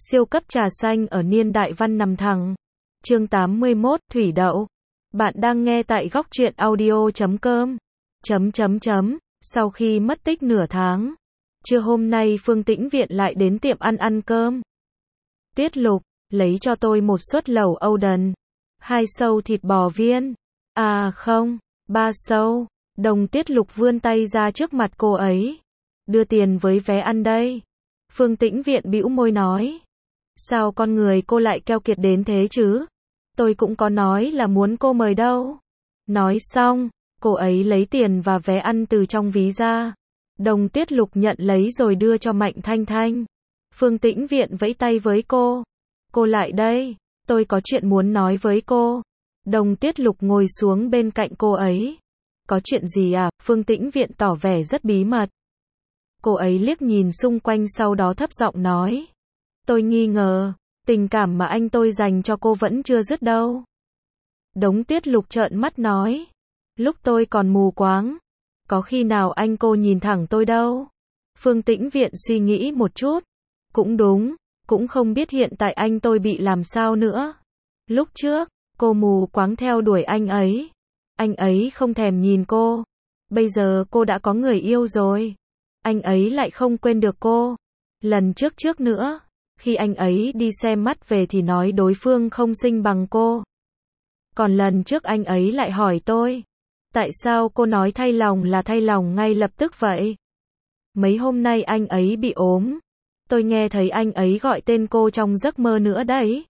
Siêu cấp trà xanh ở niên đại văn nằm thẳng. Chương 81, Thủy đậu. Bạn đang nghe tại góc truyện audio.com. Sau khi mất tích nửa tháng, trưa hôm nay Phương Tĩnh Viện lại đến tiệm ăn cơm. Tiết Lục, lấy cho tôi một suất lẩu Oden, 2 xâu thịt bò viên. À không, 3 xâu. Đồng Tiết Lục vươn tay ra trước mặt cô ấy. Đưa tiền với vé ăn đây. Phương Tĩnh Viện bĩu môi nói. Sao con người cô lại keo kiệt đến thế chứ? Tôi cũng có nói là muốn cô mời đâu. Nói xong, cô ấy lấy tiền và vé ăn từ trong ví ra. Đồng Tiết Lục nhận lấy rồi đưa cho Mạnh Thanh Thanh. Phương Tĩnh Viện vẫy tay với cô. Cô lại đây, tôi có chuyện muốn nói với cô. Đồng Tiết Lục ngồi xuống bên cạnh cô ấy. Có chuyện gì à? Phương Tĩnh Viện tỏ vẻ rất bí mật. Cô ấy liếc nhìn xung quanh sau đó thấp giọng nói. Tôi nghi ngờ, tình cảm mà anh tôi dành cho cô vẫn chưa dứt đâu. Đống Tiết Lục trợn mắt nói. Lúc tôi còn mù quáng, có khi nào anh cô nhìn thẳng tôi đâu. Phương Tĩnh Viện suy nghĩ một chút. Cũng đúng, cũng không biết hiện tại anh tôi bị làm sao nữa. Lúc trước, cô mù quáng theo đuổi anh ấy không thèm nhìn cô. Bây giờ cô đã có người yêu rồi, anh ấy lại không quên được cô. Lần trước nữa, khi anh ấy đi xem mắt về thì nói đối phương không xinh bằng cô. Còn lần trước anh ấy lại hỏi tôi, tại sao cô nói thay lòng là thay lòng ngay lập tức vậy? Mấy hôm nay anh ấy bị ốm, tôi nghe thấy anh ấy gọi tên cô trong giấc mơ nữa đấy.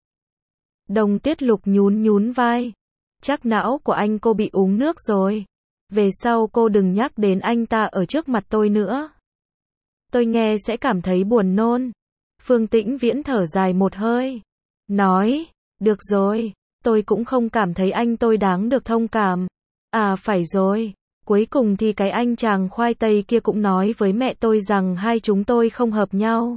Đồng Tiết Lục nhún vai. Chắc não của anh cô bị uống nước rồi. Về sau cô đừng nhắc đến anh ta ở trước mặt tôi nữa. Tôi nghe sẽ cảm thấy buồn nôn. Phương Tĩnh Viễn thở dài một hơi. Nói, được rồi, tôi cũng không cảm thấy anh tôi đáng được thông cảm. À phải rồi, cuối cùng thì cái anh chàng khoai tây kia cũng nói với mẹ tôi rằng hai chúng tôi không hợp nhau.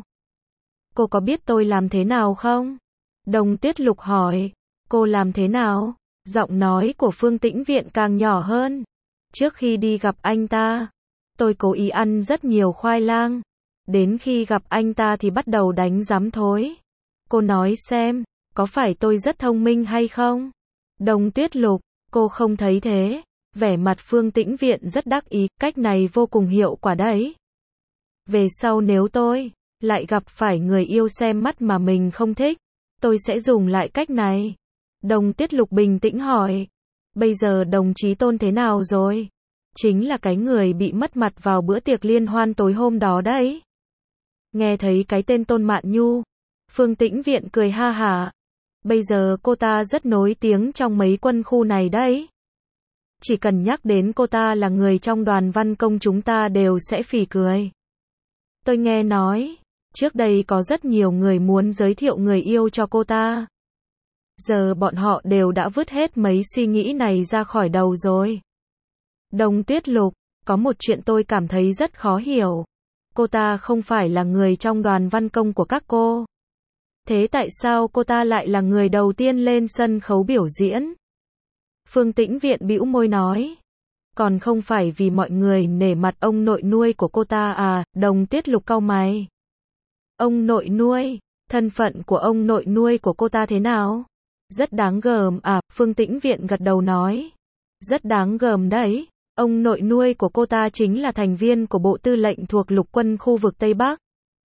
Cô có biết tôi làm thế nào không? Đồng Tiết Lục hỏi. Cô làm thế nào? Giọng nói của Phương Tĩnh Viện càng nhỏ hơn. Trước khi đi gặp anh ta, tôi cố ý ăn rất nhiều khoai lang. Đến khi gặp anh ta thì bắt đầu đánh giám thối. Cô nói xem, có phải tôi rất thông minh hay không? Đồng Tiết Lục, cô không thấy thế. Vẻ mặt Phương Tĩnh Viện rất đắc ý, cách này vô cùng hiệu quả đấy. Về sau nếu tôi lại gặp phải người yêu xem mắt mà mình không thích, tôi sẽ dùng lại cách này. Đồng Tiết Lục bình tĩnh hỏi. Bây giờ đồng chí Tôn thế nào rồi? Chính là cái người bị mất mặt vào bữa tiệc liên hoan tối hôm đó đấy. Nghe thấy cái tên Tôn Mạn Nhu, Phương Tĩnh Viện cười ha hả. Bây giờ cô ta rất nổi tiếng trong mấy quân khu này đấy. Chỉ cần nhắc đến cô ta là người trong đoàn văn công chúng ta đều sẽ phì cười. Tôi nghe nói, trước đây có rất nhiều người muốn giới thiệu người yêu cho cô ta. Giờ bọn họ đều đã vứt hết mấy suy nghĩ này ra khỏi đầu rồi. Đồng Tiết Lục, có một chuyện tôi cảm thấy rất khó hiểu. Cô ta không phải là người trong đoàn văn công của các cô. Thế tại sao cô ta lại là người đầu tiên lên sân khấu biểu diễn? Phương Tĩnh Viện bĩu môi nói. Còn không phải vì mọi người nể mặt ông nội nuôi của cô ta à? Đồng Tiết Lục cau mày. Ông nội nuôi, thân phận của ông nội nuôi của cô ta thế nào? Rất đáng gờm à? Phương Tĩnh Viện gật đầu nói. Rất đáng gờm đấy. Ông nội nuôi của cô ta chính là thành viên của bộ tư lệnh thuộc lục quân khu vực Tây Bắc.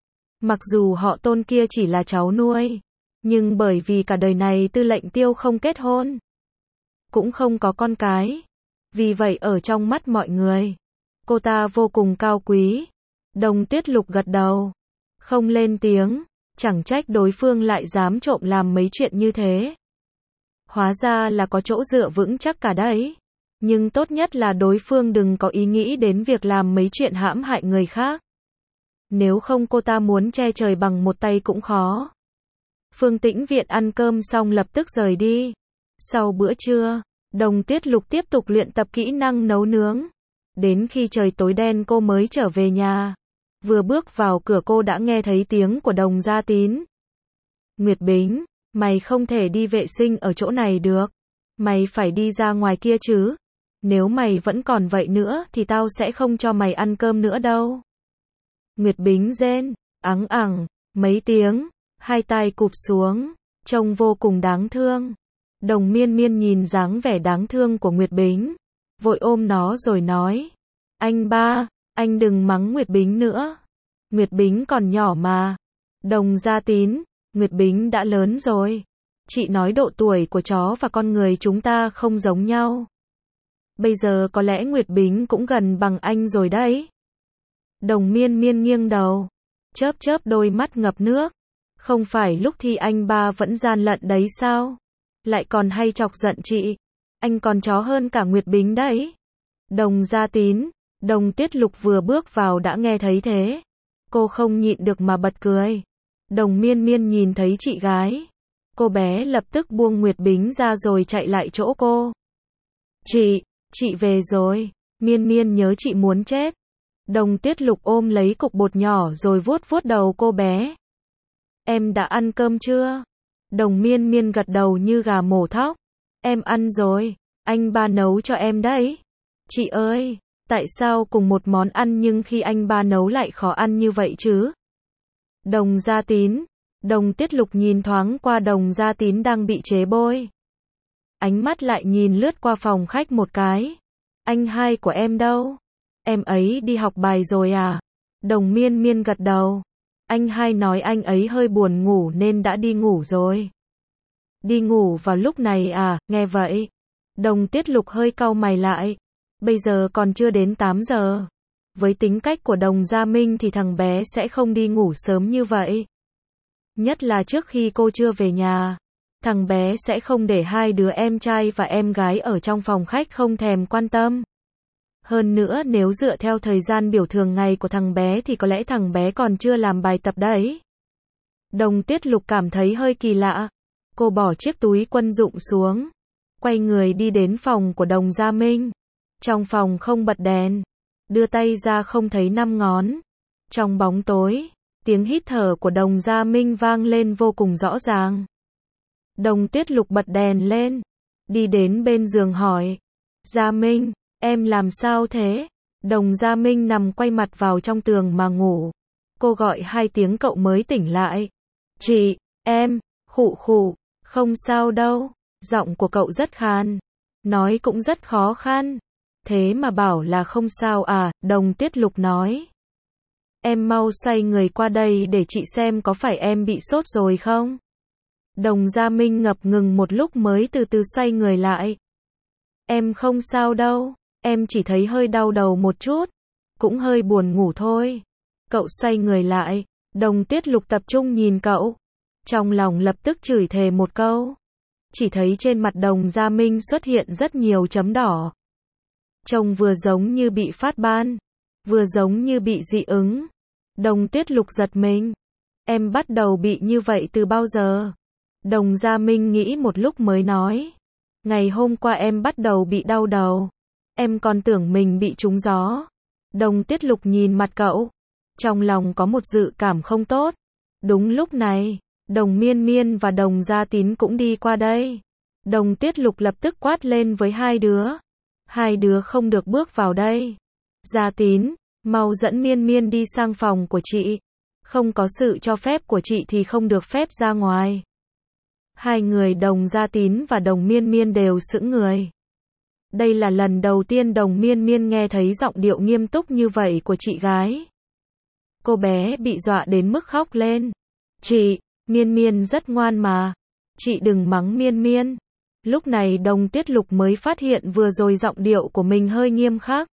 Mặc dù họ Tôn kia chỉ là cháu nuôi, nhưng bởi vì cả đời này tư lệnh Tiêu không kết hôn, cũng không có con cái. Vì vậy ở trong mắt mọi người, cô ta vô cùng cao quý. Đồng Tiết Lục gật đầu, không lên tiếng, chẳng trách đối phương lại dám trộm làm mấy chuyện như thế. Hóa ra là có chỗ dựa vững chắc cả đấy. Nhưng tốt nhất là đối phương đừng có ý nghĩ đến việc làm mấy chuyện hãm hại người khác. Nếu không cô ta muốn che trời bằng một tay cũng khó. Phương Tĩnh Viện ăn cơm xong lập tức rời đi. Sau bữa trưa, Đồng Tiết Lục tiếp tục luyện tập kỹ năng nấu nướng. Đến khi trời tối đen cô mới trở về nhà. Vừa bước vào cửa cô đã nghe thấy tiếng của Đồng Gia Tín. Nguyệt Bính, mày không thể đi vệ sinh ở chỗ này được. Mày phải đi ra ngoài kia chứ. Nếu mày vẫn còn vậy nữa thì tao sẽ không cho mày ăn cơm nữa đâu. Nguyệt Bính rên, ắng ẳng, mấy tiếng, hai tai cụp xuống, trông vô cùng đáng thương. Đồng Miên Miên nhìn dáng vẻ đáng thương của Nguyệt Bính, vội ôm nó rồi nói, anh ba, anh đừng mắng Nguyệt Bính nữa. Nguyệt Bính còn nhỏ mà. Đồng Gia Tín, Nguyệt Bính đã lớn rồi. Chị nói độ tuổi của chó và con người chúng ta không giống nhau. Bây giờ có lẽ Nguyệt Bính cũng gần bằng anh rồi đấy. Đồng Miên Miên nghiêng đầu, chớp chớp đôi mắt ngập nước. Không phải lúc thi anh ba vẫn gian lận đấy sao? Lại còn hay chọc giận chị. Anh còn chó hơn cả Nguyệt Bính đấy. Đồng Gia Tín, Đồng Tiết Lục vừa bước vào đã nghe thấy thế. Cô không nhịn được mà bật cười. Đồng Miên Miên nhìn thấy chị gái. Cô bé lập tức buông Nguyệt Bính ra rồi chạy lại chỗ cô. Chị về rồi. Miên Miên nhớ chị muốn chết. Đồng Tiết Lục ôm lấy cục bột nhỏ rồi vuốt vuốt đầu cô bé. Em đã ăn cơm chưa? Đồng Miên Miên gật đầu như gà mổ thóc. Em ăn rồi, anh ba nấu cho em đấy. Chị ơi, tại sao cùng một món ăn nhưng khi anh ba nấu lại khó ăn như vậy chứ? Đồng Gia Tín, Đồng Tiết Lục nhìn thoáng qua Đồng Gia Tín đang bị chế bôi. Ánh mắt lại nhìn lướt qua phòng khách một cái. Anh hai của em đâu? Em ấy đi học bài rồi à? Đồng Miên Miên gật đầu. Anh hai nói anh ấy hơi buồn ngủ nên đã đi ngủ rồi. Đi ngủ vào lúc này à? Nghe vậy, Đồng Tiết Lục hơi cau mày lại. Bây giờ còn chưa đến 8 giờ. Với tính cách của Đồng Gia Minh thì thằng bé sẽ không đi ngủ sớm như vậy. Nhất là trước khi cô chưa về nhà. Thằng bé sẽ không để hai đứa em trai và em gái ở trong phòng khách không thèm quan tâm. Hơn nữa nếu dựa theo thời gian biểu thường ngày của thằng bé thì có lẽ thằng bé còn chưa làm bài tập đấy. Đồng Tiết Lục cảm thấy hơi kỳ lạ. Cô bỏ chiếc túi quân dụng xuống. Quay người đi đến phòng của Đồng Gia Minh. Trong phòng không bật đèn. Đưa tay ra không thấy 5 ngón. Trong bóng tối, tiếng hít thở của Đồng Gia Minh vang lên vô cùng rõ ràng. Đồng Tiết Lục bật đèn lên. Đi đến bên giường hỏi. Gia Minh, em làm sao thế? Đồng Gia Minh nằm quay mặt vào trong tường mà ngủ. Cô gọi 2 tiếng cậu mới tỉnh lại. Chị, em, khụ khụ, không sao đâu. Giọng của cậu rất khan. Nói cũng rất khó khăn. Thế mà bảo là không sao à? Đồng Tiết Lục nói. Em mau xoay người qua đây để chị xem có phải em bị sốt rồi không? Đồng Gia Minh ngập ngừng một lúc mới từ từ xoay người lại. Em không sao đâu, em chỉ thấy hơi đau đầu một chút, cũng hơi buồn ngủ thôi. Cậu xoay người lại, Đồng Tiết Lục tập trung nhìn cậu. Trong lòng lập tức chửi thề một câu. Chỉ thấy trên mặt Đồng Gia Minh xuất hiện rất nhiều chấm đỏ. Trông vừa giống như bị phát ban, vừa giống như bị dị ứng. Đồng Tiết Lục giật mình. Em bắt đầu bị như vậy từ bao giờ? Đồng Gia Minh nghĩ một lúc mới nói. Ngày hôm qua em bắt đầu bị đau đầu. Em còn tưởng mình bị trúng gió. Đồng Tiết Lục nhìn mặt cậu. Trong lòng có một dự cảm không tốt. Đúng lúc này, Đồng Miên Miên và Đồng Gia Tín cũng đi qua đây. Đồng Tiết Lục lập tức quát lên với hai đứa. Hai đứa không được bước vào đây. Gia Tín, mau dẫn Miên Miên đi sang phòng của chị. Không có sự cho phép của chị thì không được phép ra ngoài. Hai người Đồng Gia Tín và Đồng Miên Miên đều sững người. Đây là lần đầu tiên Đồng Miên Miên nghe thấy giọng điệu nghiêm túc như vậy của chị gái. Cô bé bị dọa đến mức khóc lên. Chị, Miên Miên rất ngoan mà. Chị đừng mắng Miên Miên. Lúc này Đồng Tiết Lục mới phát hiện vừa rồi giọng điệu của mình hơi nghiêm khắc.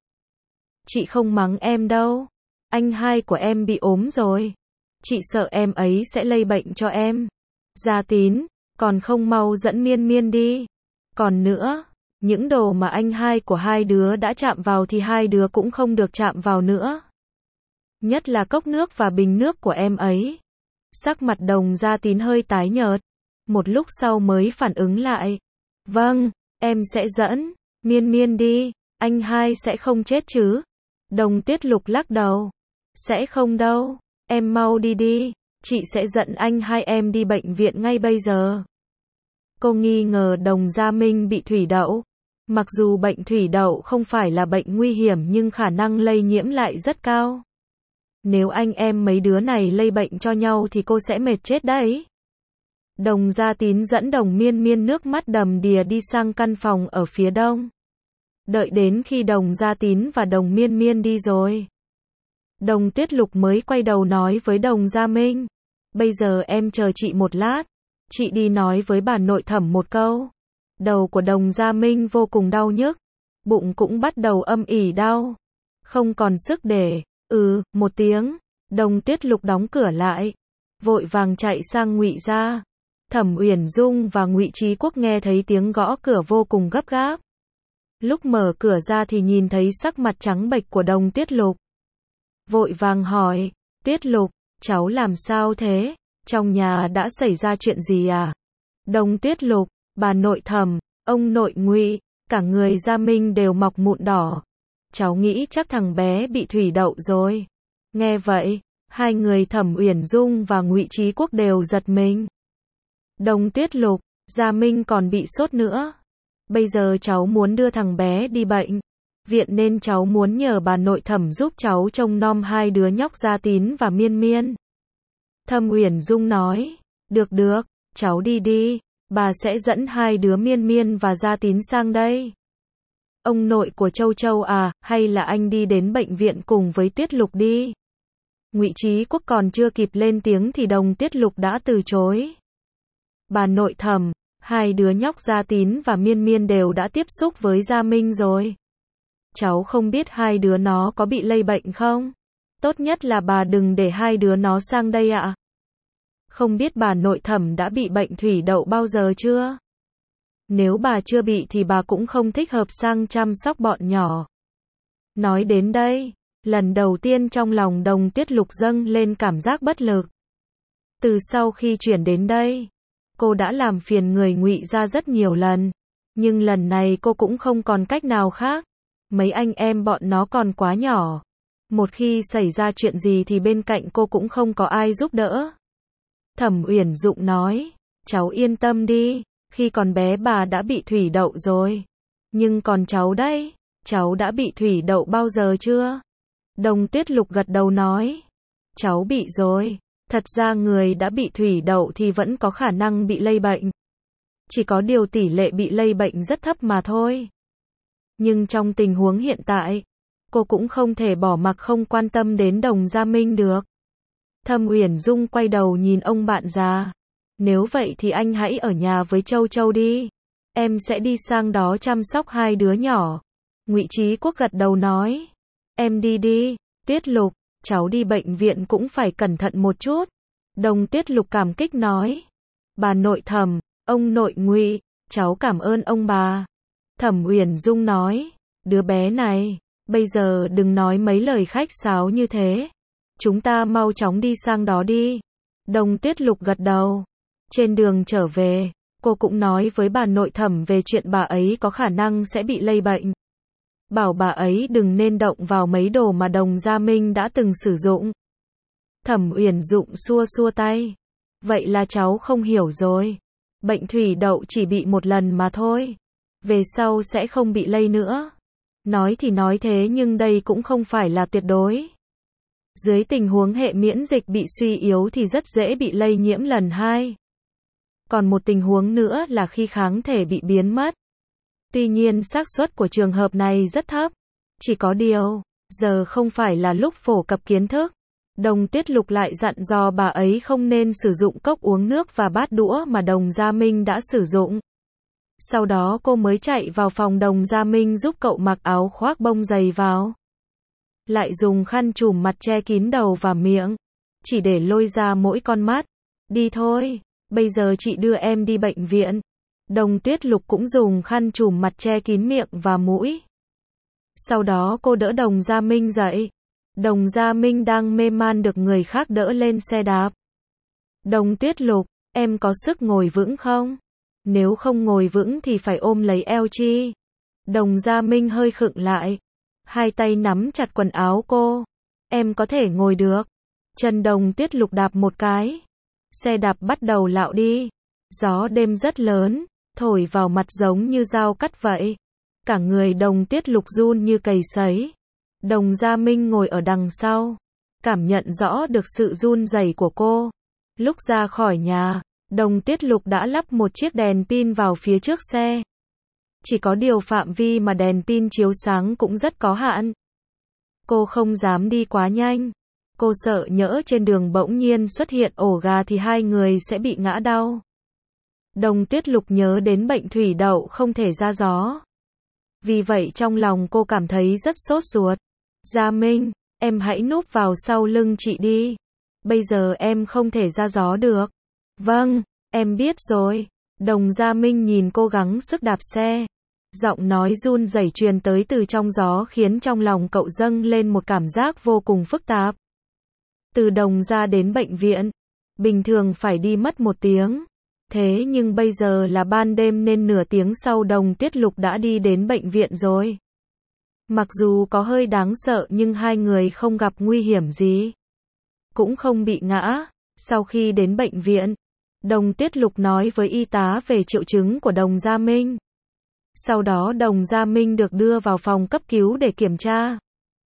Chị không mắng em đâu. Anh hai của em bị ốm rồi. Chị sợ em ấy sẽ lây bệnh cho em. Gia Tín, còn không mau dẫn Miên Miên đi. Còn nữa, những đồ mà anh hai của hai đứa đã chạm vào thì hai đứa cũng không được chạm vào nữa. Nhất là cốc nước và bình nước của em ấy. Sắc mặt Đồng Gia Tín hơi tái nhợt. Một lúc sau mới phản ứng lại. Vâng, em sẽ dẫn Miên Miên đi. Anh hai sẽ không chết chứ? Đồng Tiết Lục lắc đầu. Sẽ không đâu. Em mau đi đi. Chị sẽ dẫn anh hai em đi bệnh viện ngay bây giờ. Cô nghi ngờ Đồng Gia Minh bị thủy đậu. Mặc dù bệnh thủy đậu không phải là bệnh nguy hiểm nhưng khả năng lây nhiễm lại rất cao. Nếu anh em mấy đứa này lây bệnh cho nhau thì cô sẽ mệt chết đấy. Đồng Gia Tín dẫn Đồng Miên Miên nước mắt đầm đìa đi sang căn phòng ở phía đông. Đợi đến khi Đồng Gia Tín và Đồng Miên Miên đi rồi, Đồng Tuyết Lục mới quay đầu nói với Đồng Gia Minh. Bây giờ em chờ chị một lát. Chị đi nói với bà nội thẩm một câu. Đầu của Đồng Gia Minh vô cùng đau nhức. Bụng cũng bắt đầu âm ỉ đau. Không còn sức để, một tiếng. Đồng Tuyết Lục đóng cửa lại. Vội vàng chạy sang Ngụy gia. Thẩm Uyển Dung và Ngụy Chí Quốc nghe thấy tiếng gõ cửa vô cùng gấp gáp. Lúc mở cửa ra thì nhìn thấy sắc mặt trắng bệch của Đồng Tuyết Lục. Vội vàng hỏi, Tuyết Lục, cháu làm sao thế? Trong nhà đã xảy ra chuyện gì à? Đồng Tuyết Lục, bà nội Thẩm, ông nội Ngụy, cả người Gia Minh đều mọc mụn đỏ. Cháu nghĩ chắc thằng bé bị thủy đậu rồi. Nghe vậy, hai người Thẩm Uyển Dung và Ngụy Chí Quốc đều giật mình. Đồng Tuyết Lục, Gia Minh còn bị sốt nữa. Bây giờ cháu muốn đưa thằng bé đi bệnh viện nên cháu muốn nhờ bà nội Thẩm giúp cháu trông nom hai đứa nhóc Gia Tín và Miên Miên. Thẩm Uyển Dung nói, được, cháu đi đi, bà sẽ dẫn hai đứa Miên Miên và Gia Tín sang đây. Ông nội của Châu Châu à, hay là anh đi đến bệnh viện cùng với Tuyết Lục đi. Ngụy Chí Quốc còn chưa kịp lên tiếng thì Đồng Tuyết Lục đã từ chối. Bà nội Thẩm, hai đứa nhóc Gia Tín và Miên Miên đều đã tiếp xúc với Gia Minh rồi. Cháu không biết hai đứa nó có bị lây bệnh không? Tốt nhất là bà đừng để hai đứa nó sang đây ạ. Không biết bà nội Thẩm đã bị bệnh thủy đậu bao giờ chưa? Nếu bà chưa bị thì bà cũng không thích hợp sang chăm sóc bọn nhỏ. Nói đến đây, lần đầu tiên trong lòng Đồng Tuyết Lục dâng lên cảm giác bất lực. Từ sau khi chuyển đến đây, cô đã làm phiền người Ngụy gia rất nhiều lần, nhưng lần này cô cũng không còn cách nào khác. Mấy anh em bọn nó còn quá nhỏ. Một khi xảy ra chuyện gì thì bên cạnh cô cũng không có ai giúp đỡ. Thẩm Uyển Dụng nói, cháu yên tâm đi, khi còn bé bà đã bị thủy đậu rồi. Nhưng còn cháu đây, cháu đã bị thủy đậu bao giờ chưa? Đồng Tuyết Lục gật đầu nói, cháu bị rồi. Thật ra người đã bị thủy đậu thì vẫn có khả năng bị lây bệnh. Chỉ có điều tỷ lệ bị lây bệnh rất thấp mà thôi. Nhưng trong tình huống hiện tại, cô cũng không thể bỏ mặc không quan tâm đến Đồng Gia Minh được. Thẩm Uyển Dung quay đầu nhìn ông bạn già. Nếu vậy thì anh hãy ở nhà với Châu Châu đi. Em sẽ đi sang đó chăm sóc hai đứa nhỏ. Ngụy Chí Quốc gật đầu nói. Em đi đi, Tuyết Lục, cháu đi bệnh viện cũng phải cẩn thận một chút. Đồng Tuyết Lục cảm kích nói. Bà nội Thẩm, ông nội Ngụy, cháu cảm ơn ông bà. Thẩm Uyển Dung nói, đứa bé này, bây giờ đừng nói mấy lời khách sáo như thế. Chúng ta mau chóng đi sang đó đi. Đồng Tuyết Lục gật đầu. Trên đường trở về, cô cũng nói với bà nội Thẩm về chuyện bà ấy có khả năng sẽ bị lây bệnh. Bảo bà ấy đừng nên động vào mấy đồ mà Đồng Gia Minh đã từng sử dụng. Thẩm Uyển Dụng xua xua tay. Vậy là cháu không hiểu rồi. Bệnh thủy đậu chỉ bị một lần mà thôi. Về sau sẽ không bị lây nữa. Nói thì nói thế nhưng đây cũng không phải là tuyệt đối. Dưới tình huống hệ miễn dịch bị suy yếu thì rất dễ bị lây nhiễm lần hai. Còn một tình huống nữa là khi kháng thể bị biến mất. Tuy nhiên xác suất của trường hợp này rất thấp. Chỉ có điều, giờ không phải là lúc phổ cập kiến thức. Đồng Tuyết Lục lại dặn dò bà ấy không nên sử dụng cốc uống nước và bát đũa mà Đồng Gia Minh đã sử dụng. Sau đó cô mới chạy vào phòng Đồng Gia Minh giúp cậu mặc áo khoác bông dày vào. Lại dùng khăn trùm mặt che kín đầu và miệng. Chỉ để lôi ra mỗi con mắt. Đi thôi, bây giờ chị đưa em đi bệnh viện. Đồng Tuyết Lục cũng dùng khăn trùm mặt che kín miệng và mũi. Sau đó cô đỡ Đồng Gia Minh dậy. Đồng Gia Minh đang mê man được người khác đỡ lên xe đạp. Đồng Tuyết Lục, em có sức ngồi vững không? Nếu không ngồi vững thì phải ôm lấy eo chi. Đồng Gia Minh hơi khựng lại. Hai tay nắm chặt quần áo cô. Em có thể ngồi được. Chân Đồng Tuyết Lục đạp một cái. Xe đạp bắt đầu lạo đi. Gió đêm rất lớn, thổi vào mặt giống như dao cắt vậy. Cả người Đồng Tuyết Lục run như cầy sấy. Đồng Gia Minh ngồi ở đằng sau. cảm nhận rõ được sự run rẩy của cô. Lúc ra khỏi nhà, Đồng Tuyết Lục đã lắp một chiếc đèn pin vào phía trước xe. Chỉ có điều phạm vi mà đèn pin chiếu sáng cũng rất có hạn. Cô không dám đi quá nhanh. Cô sợ nhỡ trên đường bỗng nhiên xuất hiện ổ gà thì hai người sẽ bị ngã đau. Đồng Tuyết Lục nhớ đến bệnh thủy đậu không thể ra gió. Vì vậy trong lòng cô cảm thấy rất sốt ruột. Gia Minh, em hãy núp vào sau lưng chị đi. Bây giờ em không thể ra gió được. Vâng, em biết rồi. Đồng Gia Minh nhìn cô gắng sức đạp xe. Giọng nói run rẩy truyền tới từ trong gió khiến trong lòng cậu dâng lên một cảm giác vô cùng phức tạp. Từ Đồng Gia đến bệnh viện, bình thường phải đi mất 1 tiếng. Thế nhưng bây giờ là ban đêm nên nửa tiếng sau Đồng Tuyết Lục đã đi đến bệnh viện rồi. Mặc dù có hơi đáng sợ nhưng hai người không gặp nguy hiểm gì. Cũng không bị ngã. Sau khi đến bệnh viện, Đồng Tuyết Lục nói với y tá về triệu chứng của Đồng Gia Minh. Sau đó Đồng Gia Minh được đưa vào phòng cấp cứu để kiểm tra.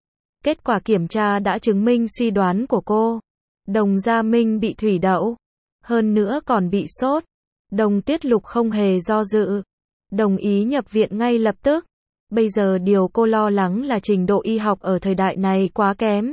Kết quả kiểm tra đã chứng minh suy đoán của cô. Đồng Gia Minh bị thủy đậu. Hơn nữa còn bị sốt. Đồng Tuyết Lục không hề do dự. Đồng ý nhập viện ngay lập tức. Bây giờ điều cô lo lắng là trình độ y học ở thời đại này quá kém.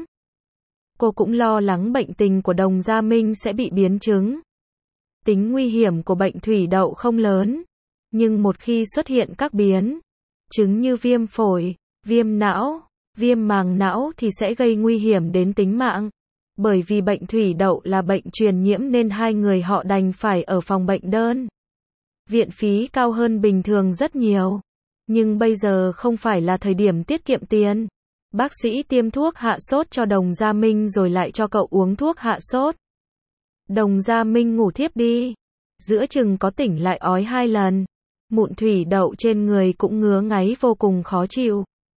Cô cũng lo lắng bệnh tình của Đồng Gia Minh sẽ bị biến chứng. Tính nguy hiểm của bệnh thủy đậu không lớn. Nhưng một khi xuất hiện các biến chứng như viêm phổi, viêm não, viêm màng não thì sẽ gây nguy hiểm đến tính mạng. Bởi vì bệnh thủy đậu là bệnh truyền nhiễm nên hai người họ đành phải ở phòng bệnh đơn. Viện phí cao hơn bình thường rất nhiều. Nhưng bây giờ không phải là thời điểm tiết kiệm tiền. Bác sĩ tiêm thuốc hạ sốt cho Đồng Gia Minh rồi lại cho cậu uống thuốc hạ sốt. Đồng Gia Minh ngủ thiếp đi. Giữa chừng có tỉnh lại ói 2 lần. Mụn thủy đậu trên người cũng ngứa ngáy vô cùng khó chịu.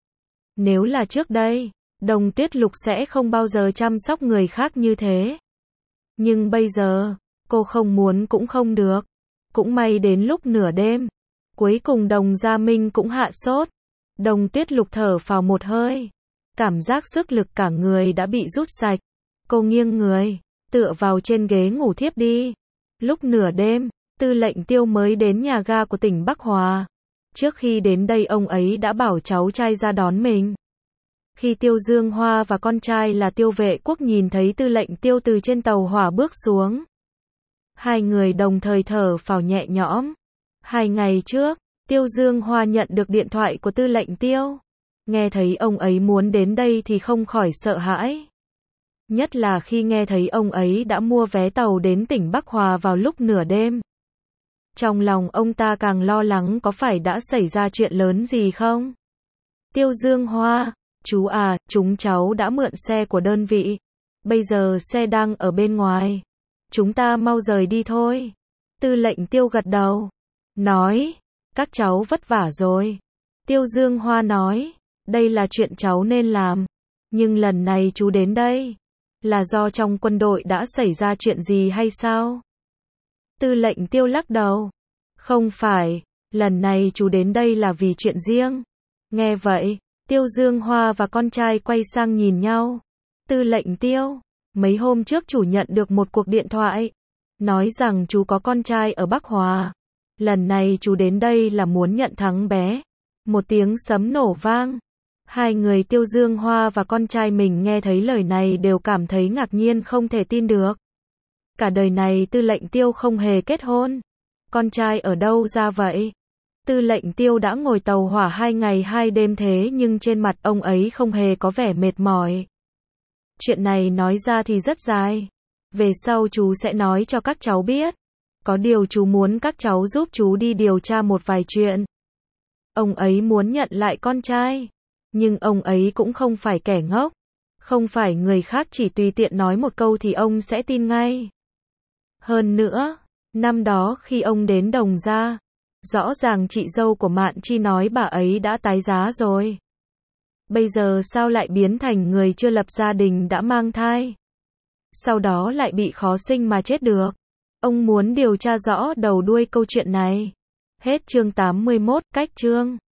Nếu là trước đây, Đồng Tuyết Lục sẽ không bao giờ chăm sóc người khác như thế. Nhưng bây giờ, cô không muốn cũng không được. Cũng may đến lúc nửa đêm, cuối cùng Đồng Gia Minh cũng hạ sốt. Đồng Tuyết Lục thở phào một hơi. Cảm giác sức lực cả người đã bị rút sạch. Cô nghiêng người, tựa vào trên ghế ngủ thiếp đi. Lúc nửa đêm, Tư lệnh Tiêu mới đến nhà ga của tỉnh Bắc Hòa. Trước khi đến đây ông ấy đã bảo cháu trai ra đón mình. Khi Tiêu Dương Hoa và con trai là Tiêu Vệ Quốc nhìn thấy Tư lệnh Tiêu từ trên tàu hỏa bước xuống, hai người đồng thời thở phào nhẹ nhõm. 2 ngày trước, Tiêu Dương Hoa nhận được điện thoại của Tư lệnh Tiêu. Nghe thấy ông ấy muốn đến đây thì không khỏi sợ hãi. Nhất là khi nghe thấy ông ấy đã mua vé tàu đến tỉnh Bắc Hòa vào lúc nửa đêm. Trong lòng ông ta càng lo lắng có phải đã xảy ra chuyện lớn gì không? Tiêu Dương Hoa, chú à, chúng cháu đã mượn xe của đơn vị. Bây giờ xe đang ở bên ngoài. Chúng ta mau rời đi thôi. Tư lệnh Tiêu gật đầu. Nói, các cháu vất vả rồi. Tiêu Dương Hoa nói, đây là chuyện cháu nên làm. Nhưng lần này chú đến đây, là do trong quân đội đã xảy ra chuyện gì hay sao? Tư lệnh Tiêu lắc đầu. Không phải, lần này chú đến đây là vì chuyện riêng. Nghe vậy, Tiêu Dương Hoa và con trai quay sang nhìn nhau. Tư lệnh Tiêu, mấy hôm trước chủ nhận được một cuộc điện thoại. Nói rằng chú có con trai ở Bắc Hòa. Lần này chú đến đây là muốn nhận thắng bé. Một tiếng sấm nổ vang. Hai người Tiêu Dương Hoa và con trai mình nghe thấy lời này đều cảm thấy ngạc nhiên không thể tin được. Cả đời này Tư lệnh Tiêu không hề kết hôn. Con trai ở đâu ra vậy? Tư lệnh Tiêu đã ngồi tàu hỏa 2 ngày 2 đêm thế nhưng trên mặt ông ấy không hề có vẻ mệt mỏi. Chuyện này nói ra thì rất dài. Về sau chú sẽ nói cho các cháu biết. Có điều chú muốn các cháu giúp chú đi điều tra một vài chuyện. Ông ấy muốn nhận lại con trai. Nhưng ông ấy cũng không phải kẻ ngốc. Không phải người khác chỉ tùy tiện nói một câu thì ông sẽ tin ngay. Hơn nữa, năm đó khi ông đến Đồng Gia, rõ ràng chị dâu của Mạn Chi nói bà ấy đã tái giá rồi. Bây giờ sao lại biến thành người chưa lập gia đình đã mang thai? Sau đó lại bị khó sinh mà chết được. Ông muốn điều tra rõ đầu đuôi câu chuyện này. Hết chương 81, cách chương.